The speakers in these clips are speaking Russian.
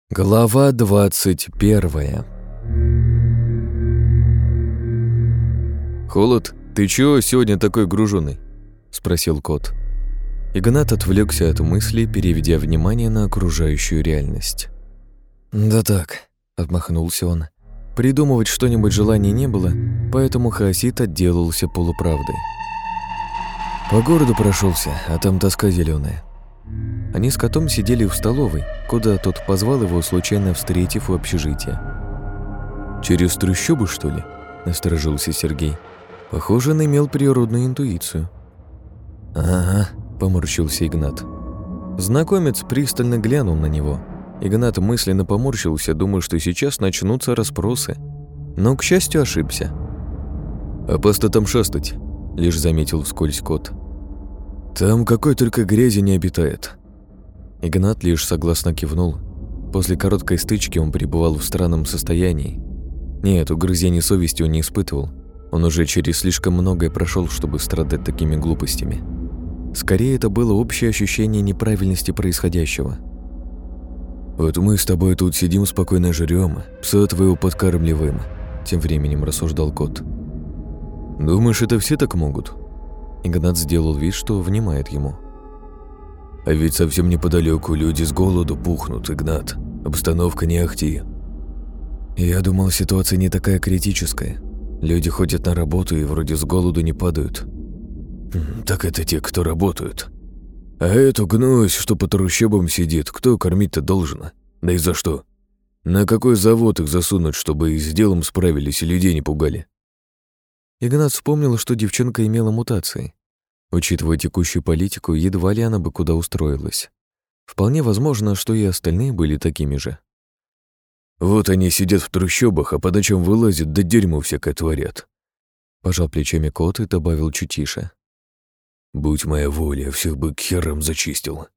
Глава 21. «Холод, ты чего сегодня такой гружёный?» — спросил кот. Игнат отвлекся от мыслей, переведя внимание на окружающую реальность. «Да так», — отмахнулся он. Придумывать что-нибудь желания не было, поэтому хаосит отделался полуправдой. По городу прошелся, а там тоска зеленая. Они с котом сидели в столовой, куда тот позвал его, случайно встретив у общежития. «Через трущобы, что ли?» – насторожился Сергей. Похоже, он имел природную интуицию. «Ага», – поморщился Игнат. Знакомец пристально глянул на него. Игнат мысленно поморщился, думая, что сейчас начнутся расспросы. Но, к счастью, ошибся. «Опасно там шастать», – лишь заметил вскользь кот. «Там какой только грязи не обитает». Игнат лишь согласно кивнул. После короткой стычки он пребывал в странном состоянии. Нет, угрызений совести он не испытывал. Он уже через слишком многое прошел, чтобы страдать такими глупостями. Скорее, это было общее ощущение неправильности происходящего. «Вот мы с тобой тут сидим, спокойно жрём, пса твоего подкармливаем», — тем временем рассуждал кот. «Думаешь, это все так могут?» Игнат сделал вид, что внимает ему. «А ведь совсем неподалеку люди с голоду пухнут, Игнат. Обстановка не ахти». «Я думал, ситуация не такая критическая. Люди ходят на работу и вроде с голоду не падают». «Так это те, кто работают. А эту гнусь, что по трущобам сидит, кто кормить-то должен? Да и за что? На какой завод их засунуть, чтобы и с делом справились и людей не пугали?» Игнат вспомнил, что девчонка имела мутации. Учитывая текущую политику, едва ли она бы куда устроилась. Вполне возможно, что и остальные были такими же. «Вот они сидят в трущобах, а по ночам вылазят, да дерьмо всякое творят». Пожал плечами кот и добавил чуть тише. «Будь моя воля, всех бы к херам зачистил».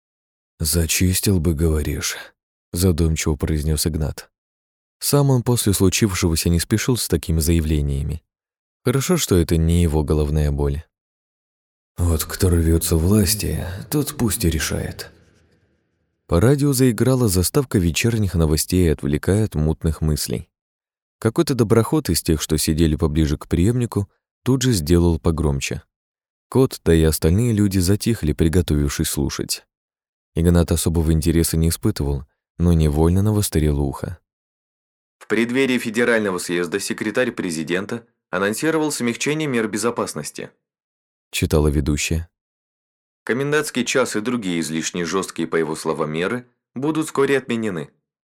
«Зачистил бы, говоришь», — задумчиво произнес Игнат. Сам он после случившегося не спешил с такими заявлениями. Хорошо, что это не его головная боль. «Вот кто рвется в власти, тот пусть и решает». По радио заиграла заставка вечерних новостей, отвлекая от мутных мыслей. Какой-то доброход из тех, что сидели поближе к приемнику, тут же сделал погромче. Кот, да и остальные люди затихли, приготовившись слушать. Игнат особого интереса не испытывал, но невольно навострил ухо. В преддверии федерального съезда секретарь президента анонсировал смягчение мер безопасности. Читала ведущая. Комендантский час и другие излишне жесткие, по его словам, меры будут вскоре отменены.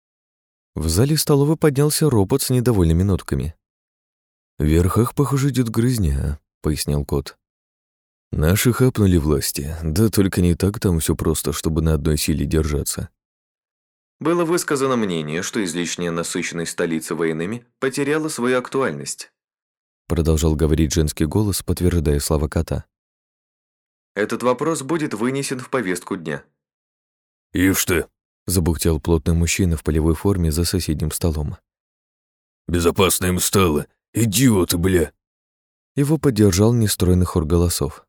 В зале столовой поднялся ропот с недовольными нотками. «В верхах, похоже, идет грызня», — пояснил кот. «Наши хапнули власти, да только не так там все просто, чтобы на одной силе держаться». Было высказано мнение, что излишняя насыщенность столицы военными потеряла свою актуальность. Продолжал говорить женский голос, подтверждая слова кота. Этот вопрос будет вынесен в повестку дня. «Ишь ты!» — забухтел плотный мужчина в полевой форме за соседним столом. «Безопасно им стало! Идиоты, бля!» Его поддержал нестройный хор голосов.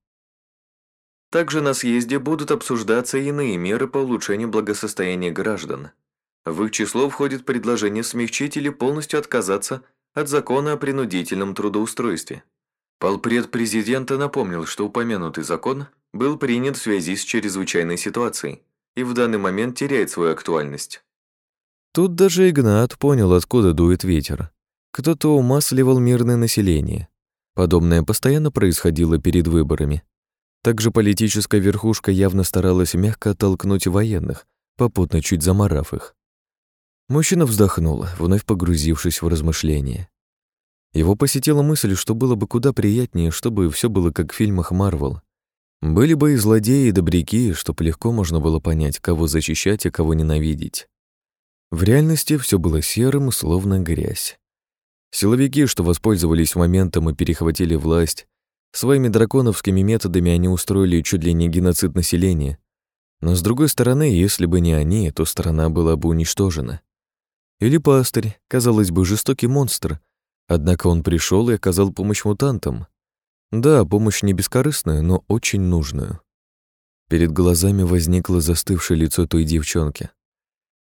Также на съезде будут обсуждаться иные меры по улучшению благосостояния граждан. В их число входит предложение смягчить или полностью отказаться от закона о принудительном трудоустройстве. Полпред президента напомнил, что упомянутый закон был принят в связи с чрезвычайной ситуацией и в данный момент теряет свою актуальность. Тут даже Игнат понял, откуда дует ветер. Кто-то умасливал мирное население. Подобное постоянно происходило перед выборами. Также политическая верхушка явно старалась мягко оттолкнуть военных, попутно чуть заморав их. Мужчина вздохнул, вновь погрузившись в размышления. Его посетила мысль, что было бы куда приятнее, чтобы все было как в фильмах Марвел. Были бы и злодеи, и добряки, чтоб легко можно было понять, кого защищать и кого ненавидеть. В реальности все было серым, словно грязь. Силовики, что воспользовались моментом и перехватили власть, своими драконовскими методами они устроили чуть ли не геноцид населения. Но с другой стороны, если бы не они, то страна была бы уничтожена. Или пастырь, казалось бы, жестокий монстр, однако он пришел и оказал помощь мутантам. Да, помощь не бескорыстную, но очень нужную. Перед глазами возникло застывшее лицо той девчонки.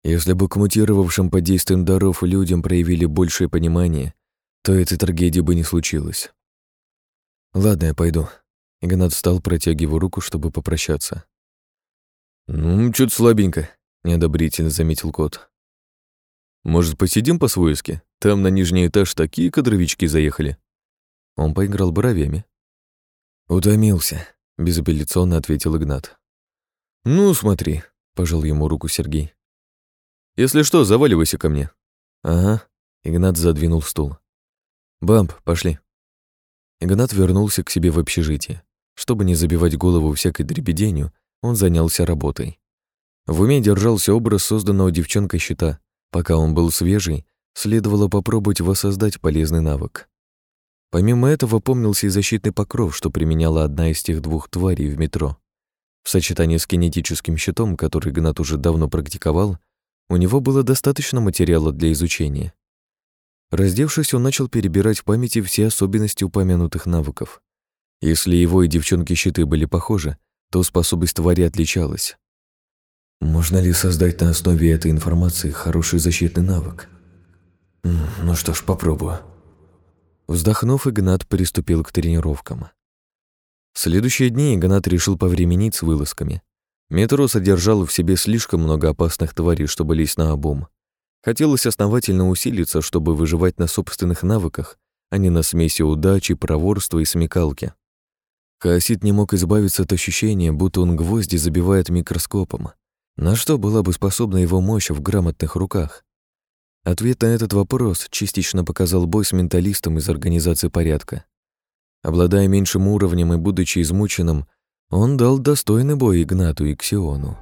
Если бы к мутировавшим под действием даров людям проявили большее понимание, то этой трагедии бы не случилось. Ладно, я пойду. Игнат встал, протягивая руку, чтобы попрощаться. «Ну, чё-то слабенько», — неодобрительно заметил кот. «Может, посидим по-свойски? Там на нижний этаж такие кадровички заехали». Он поиграл бровями. «Утомился», — безапелляционно ответил Игнат. «Ну, смотри», — пожал ему руку Сергей. «Если что, заваливайся ко мне». «Ага», — Игнат задвинул стул. «Бамп, пошли». Игнат вернулся к себе в общежитие. Чтобы не забивать голову всякой дребеденью, он занялся работой. В уме держался образ созданного девчонкой щита. Пока он был свежий, следовало попробовать воссоздать полезный навык. Помимо этого помнился и защитный покров, что применяла одна из тех двух тварей в метро. В сочетании с кинетическим щитом, который Игнат уже давно практиковал, у него было достаточно материала для изучения. Раздевшись, он начал перебирать в памяти все особенности упомянутых навыков. Если его и девчонки щиты были похожи, то способность твари отличалась. Можно ли создать на основе этой информации хороший защитный навык? Ну что ж, попробую. Вздохнув, Игнат приступил к тренировкам. В следующие дни Игнат решил повременить с вылазками. Метро содержало в себе слишком много опасных тварей, чтобы лезть наобум. Хотелось основательно усилиться, чтобы выживать на собственных навыках, а не на смеси удачи, проворства и смекалки. Хаосид не мог избавиться от ощущения, будто он гвозди забивает микроскопом. На что была бы способна его мощь в грамотных руках? Ответ на этот вопрос частично показал бой с менталистом из организации порядка. Обладая меньшим уровнем и будучи измученным, он дал достойный бой Игнату и Ксиону.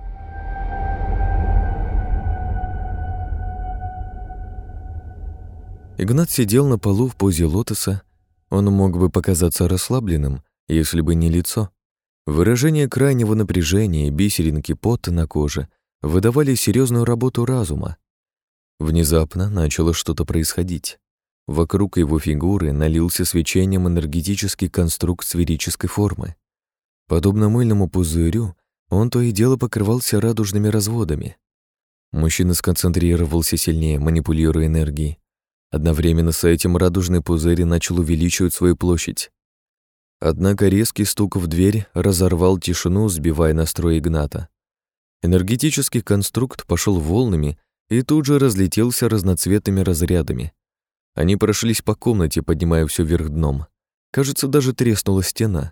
Игнат сидел на полу в позе лотоса. Он мог бы показаться расслабленным, если бы не лицо. Выражение крайнего напряжения, бисеринки пота на коже выдавали серьезную работу разума. Внезапно начало что-то происходить. Вокруг его фигуры налился свечением энергетический конструкт сферической формы. Подобно мыльному пузырю, он то и дело покрывался радужными разводами. Мужчина сконцентрировался сильнее, манипулируя энергией. Одновременно с этим радужный пузырь начал увеличивать свою площадь. Однако резкий стук в дверь разорвал тишину, сбивая настрой Игната. Энергетический конструкт пошел волнами и тут же разлетелся разноцветными разрядами. Они прошлись по комнате, поднимая все вверх дном. Кажется, даже треснула стена.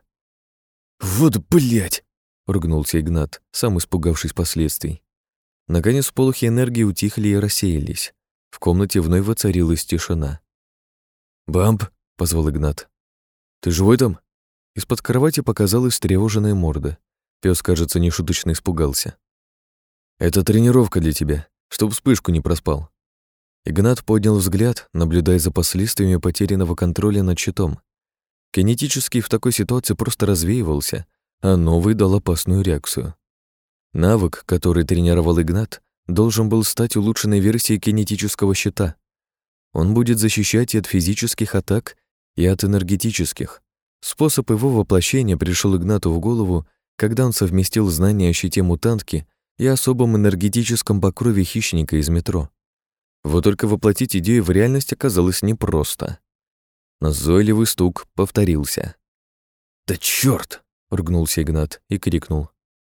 «Вот блядь!» — ругнулся Игнат, сам испугавшись последствий. Наконец сполохи энергии утихли и рассеялись. В комнате вновь воцарилась тишина. «Бамп!» — позвал Игнат. «Ты живой там?» Из-под кровати показалась встревоженная морда. Пёс, кажется, нешуточно испугался. «Это тренировка для тебя, чтоб вспышку не проспал». Игнат поднял взгляд, наблюдая за последствиями потерянного контроля над щитом. Кинетический в такой ситуации просто развеивался, а новый дал опасную реакцию. Навык, который тренировал Игнат, должен был стать улучшенной версией кинетического щита. Он будет защищать и от физических атак, и от энергетических. Способ его воплощения пришел Игнату в голову, когда он совместил знания о щите мутантки и особом энергетическом покрове хищника из метро. Вот только воплотить идею в реальность оказалось непросто. Назойливый стук повторился. «Да чёрт!» — ругнулся Игнат и крикнул.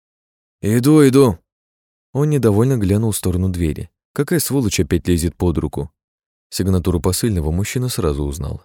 «Иду, иду!» Он недовольно глянул в сторону двери. Какая сволочь опять лезет под руку? Сигнатуру посыльного мужчина сразу узнал.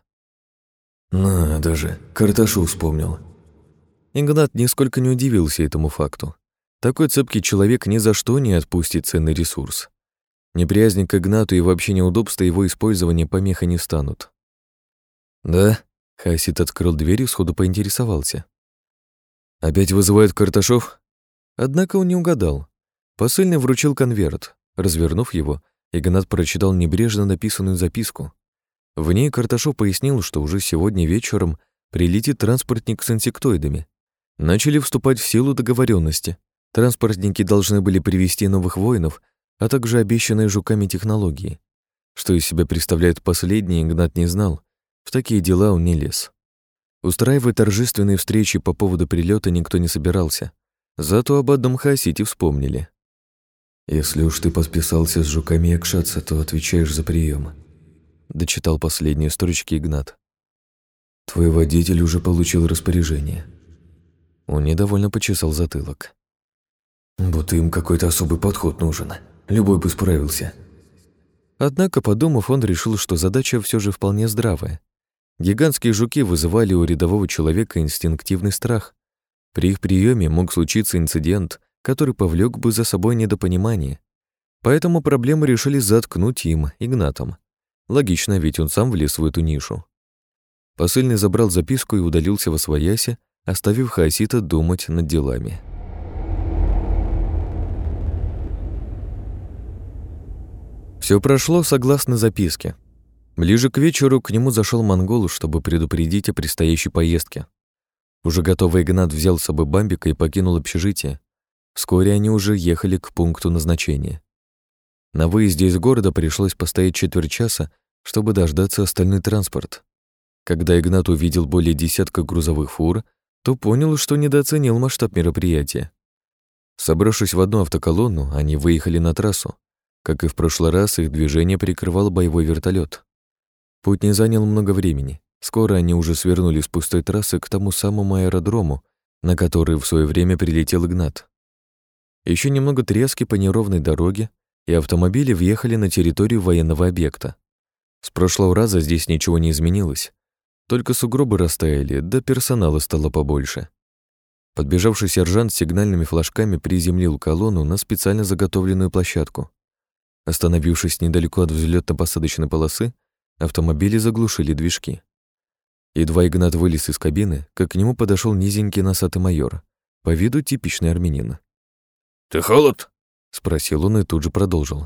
«Надо же, Карташу вспомнил». Игнат нисколько не удивился этому факту. Такой цепкий человек ни за что не отпустит ценный ресурс. Неприязнь к Игнату и вообще неудобства его использования помеха не станут. «Да?» — Хаосид открыл дверь и сходу поинтересовался. «Опять вызывают Карташов?» Однако он не угадал. Посыльный вручил конверт. Развернув его, Игнат прочитал небрежно написанную записку. В ней Карташов пояснил, что уже сегодня вечером прилетит транспортник с инсектоидами. Начали вступать в силу договоренности. Транспортники должны были привезти новых воинов, а также обещанные жуками технологии. Что из себя представляют последние, Игнат не знал. В такие дела он не лез. Устраивать торжественные встречи по поводу прилета никто не собирался. Зато об одном хаосите вспомнили. «Если уж ты подписался с жуками якшаться, то отвечаешь за прием», — дочитал последние строчки Игнат. «Твой водитель уже получил распоряжение». Он недовольно почесал затылок. «Будто им какой-то особый подход нужен. Любой бы справился». Однако, подумав, он решил, что задача все же вполне здравая. Гигантские жуки вызывали у рядового человека инстинктивный страх. При их приеме мог случиться инцидент, который повлек бы за собой недопонимание. Поэтому проблему решили заткнуть им, Игнатом. Логично, ведь он сам влез в эту нишу. Посыльный забрал записку и удалился восвояси, оставив Хаосита думать над делами. Все прошло согласно записке. Ближе к вечеру к нему зашел монгол, чтобы предупредить о предстоящей поездке. Уже готовый Игнат взял с собой Бамбика и покинул общежитие. Вскоре они уже ехали к пункту назначения. На выезде из города пришлось постоять четверть часа, чтобы дождаться остальной транспорт. Когда Игнат увидел более десятка грузовых фур, то понял, что недооценил масштаб мероприятия. Собравшись в одну автоколонну, они выехали на трассу. Как и в прошлый раз, их движение прикрывал боевой вертолет. Путь не занял много времени. Скоро они уже свернули с пустой трассы к тому самому аэродрому, на который в свое время прилетел Игнат. Еще немного трески по неровной дороге, и автомобили въехали на территорию военного объекта. С прошлого раза здесь ничего не изменилось. Только сугробы растаяли, да персонала стало побольше. Подбежавший сержант с сигнальными флажками приземлил колонну на специально заготовленную площадку. Остановившись недалеко от взлётно-посадочной полосы, автомобили заглушили движки. Едва Игнат вылез из кабины, как к нему подошел низенький носатый майор, по виду типичный армянин. «Ты холод?» — спросил он и тут же продолжил.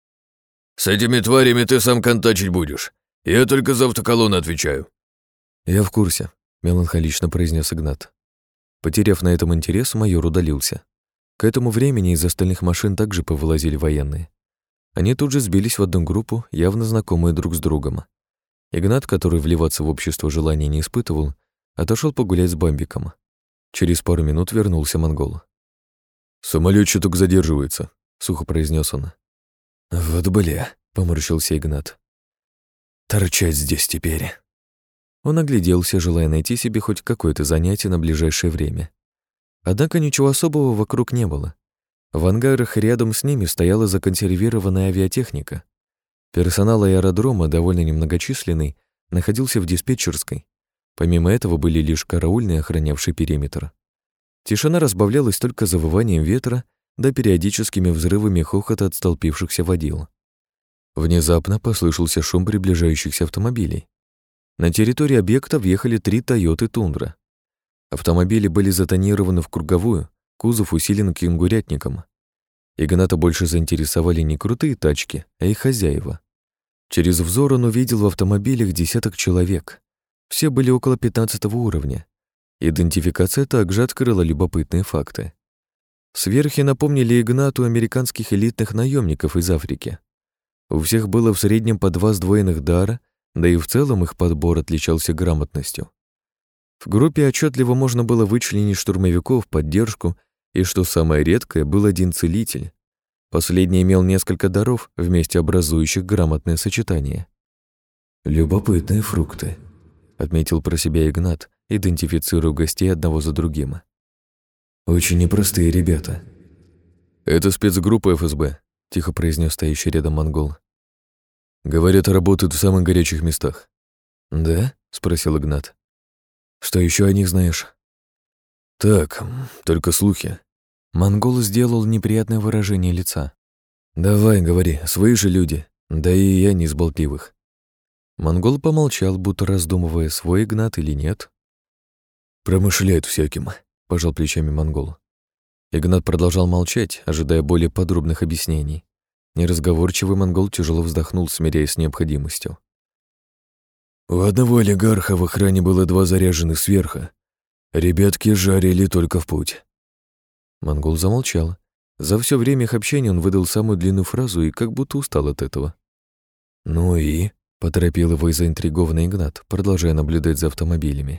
«С этими тварями ты сам контачить будешь. Я только за автоколонну отвечаю». «Я в курсе», — меланхолично произнес Игнат. Потеряв на этом интерес, майор удалился. К этому времени из остальных машин также повылазили военные. Они тут же сбились в одну группу, явно знакомые друг с другом. Игнат, который вливаться в общество желания не испытывал, отошел погулять с Бамбиком. Через пару минут вернулся монгол. «Самолет чуток задерживается», — сухо произнес он. «Вот бля», — поморщился Игнат. «Торчать здесь теперь». Он огляделся, желая найти себе хоть какое-то занятие на ближайшее время. Однако ничего особого вокруг не было. В ангарах рядом с ними стояла законсервированная авиатехника. Персонал аэродрома, довольно немногочисленный, находился в диспетчерской. Помимо этого были лишь караульные, охранявшие периметр. Тишина разбавлялась только завыванием ветра да периодическими взрывами хохота от столпившихся водил. Внезапно послышался шум приближающихся автомобилей. На территории объекта въехали 3 Тойоты Тундра. Автомобили были затонированы в круговую, кузов усилен кенгурятником. Игната больше заинтересовали не крутые тачки, а их хозяева. Через взор он увидел в автомобилях десяток человек. Все были около 15 уровня. Идентификация также открыла любопытные факты. Сверхи напомнили Игнату американских элитных наемников из Африки. У всех было в среднем по 2 сдвоенных дара, да и в целом их подбор отличался грамотностью. В группе отчетливо можно было вычленить штурмовиков, поддержку и, что самое редкое, был один целитель. Последний имел несколько даров, вместе образующих грамотное сочетание. «Любопытные фрукты», — отметил про себя Игнат, идентифицируя гостей одного за другим. «Очень непростые ребята». «Это спецгруппа ФСБ», — тихо произнес стоящий рядом монгол. «Говорят, работают в самых горячих местах». «Да?» — спросил Игнат. «Что еще о них знаешь?» «Так, только слухи». Монгол сделал неприятное выражение лица. «Давай, говори, свои же люди, да и я не из болтливых». Монгол помолчал, будто раздумывая, свой Игнат или нет. «Промышляют всяким», — пожал плечами монгол. Игнат продолжал молчать, ожидая более подробных объяснений. Неразговорчивый монгол тяжело вздохнул, смиряясь с необходимостью. «У одного олигарха в охране было 2 заряженных сверха. Ребятки жарили только в путь». Монгол замолчал. За все время их общения он выдал самую длинную фразу и как будто устал от этого. «Ну и?» — поторопил его и заинтригованный Игнат, продолжая наблюдать за автомобилями.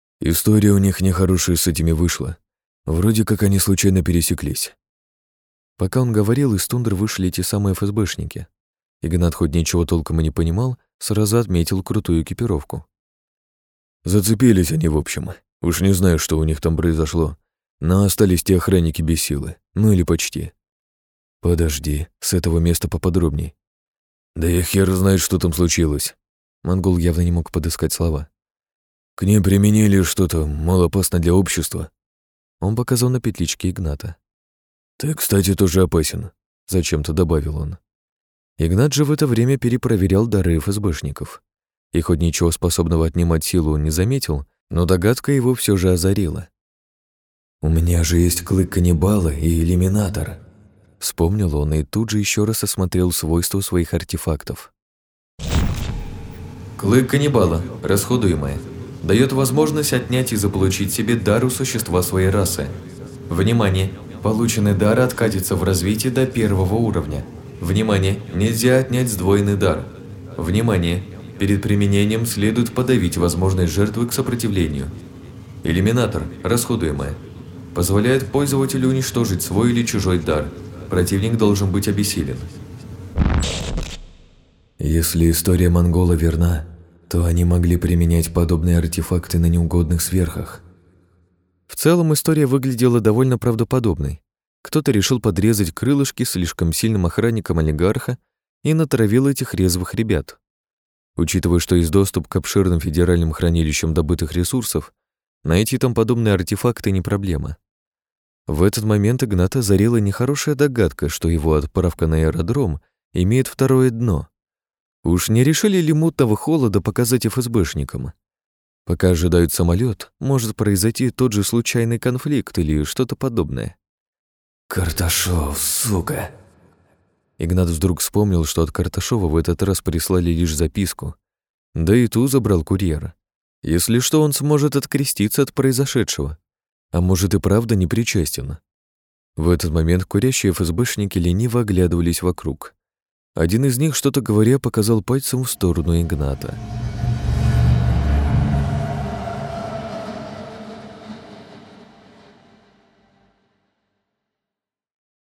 «История у них нехорошая с этими вышла. Вроде как они случайно пересеклись». Пока он говорил, из тундры вышли те самые ФСБшники. Игнат хоть ничего толком и не понимал, сразу отметил крутую экипировку. Зацепились они, в общем. Уж не знаю, что у них там произошло, но остались те охранники без силы. Ну или почти. Подожди, с этого места поподробней. Да я хер знает, что там случилось. Монгол явно не мог подыскать слова. К ним применили что-то малоопасно для общества. Он показал на петличке Игната. Ты, кстати, тоже опасен, зачем-то добавил он. Игнат же в это время перепроверял дары ФСБшников. И хоть ничего способного отнимать силу он не заметил, но догадка его все же озарила. «У меня же есть клык каннибала и иллюминатор», — вспомнил он и тут же еще раз осмотрел свойства своих артефактов. Клык каннибала, расходуемое, дает возможность отнять и заполучить себе дар у существа своей расы. Внимание! Полученный дар откатится в развитии до 1-го уровня. Внимание! Нельзя отнять сдвоенный дар. Внимание! Перед применением следует подавить возможность жертвы к сопротивлению. Иллюминатор, расходуемое, позволяет пользователю уничтожить свой или чужой дар. Противник должен быть обессилен. Если история монгола верна, то они могли применять подобные артефакты на неугодных сверхах. В целом история выглядела довольно правдоподобной. Кто-то решил подрезать крылышки слишком сильным охранникам олигарха и натравил этих резвых ребят. Учитывая, что есть доступ к обширным федеральным хранилищам добытых ресурсов, найти там подобные артефакты не проблема. В этот момент Игната озарила нехорошая догадка, что его отправка на аэродром имеет второе дно. Уж не решили ли мутного холода показать ФСБшникам? Пока ожидают самолет, может произойти тот же случайный конфликт или что-то подобное. «Карташов, сука!» Игнат вдруг вспомнил, что от Карташова в этот раз прислали лишь записку. Да и ту забрал курьер. Если что, он сможет откреститься от произошедшего. А может и правда не причастен. В этот момент курящие ФСБшники лениво оглядывались вокруг. Один из них, что-то говоря, показал пальцем в сторону Игната.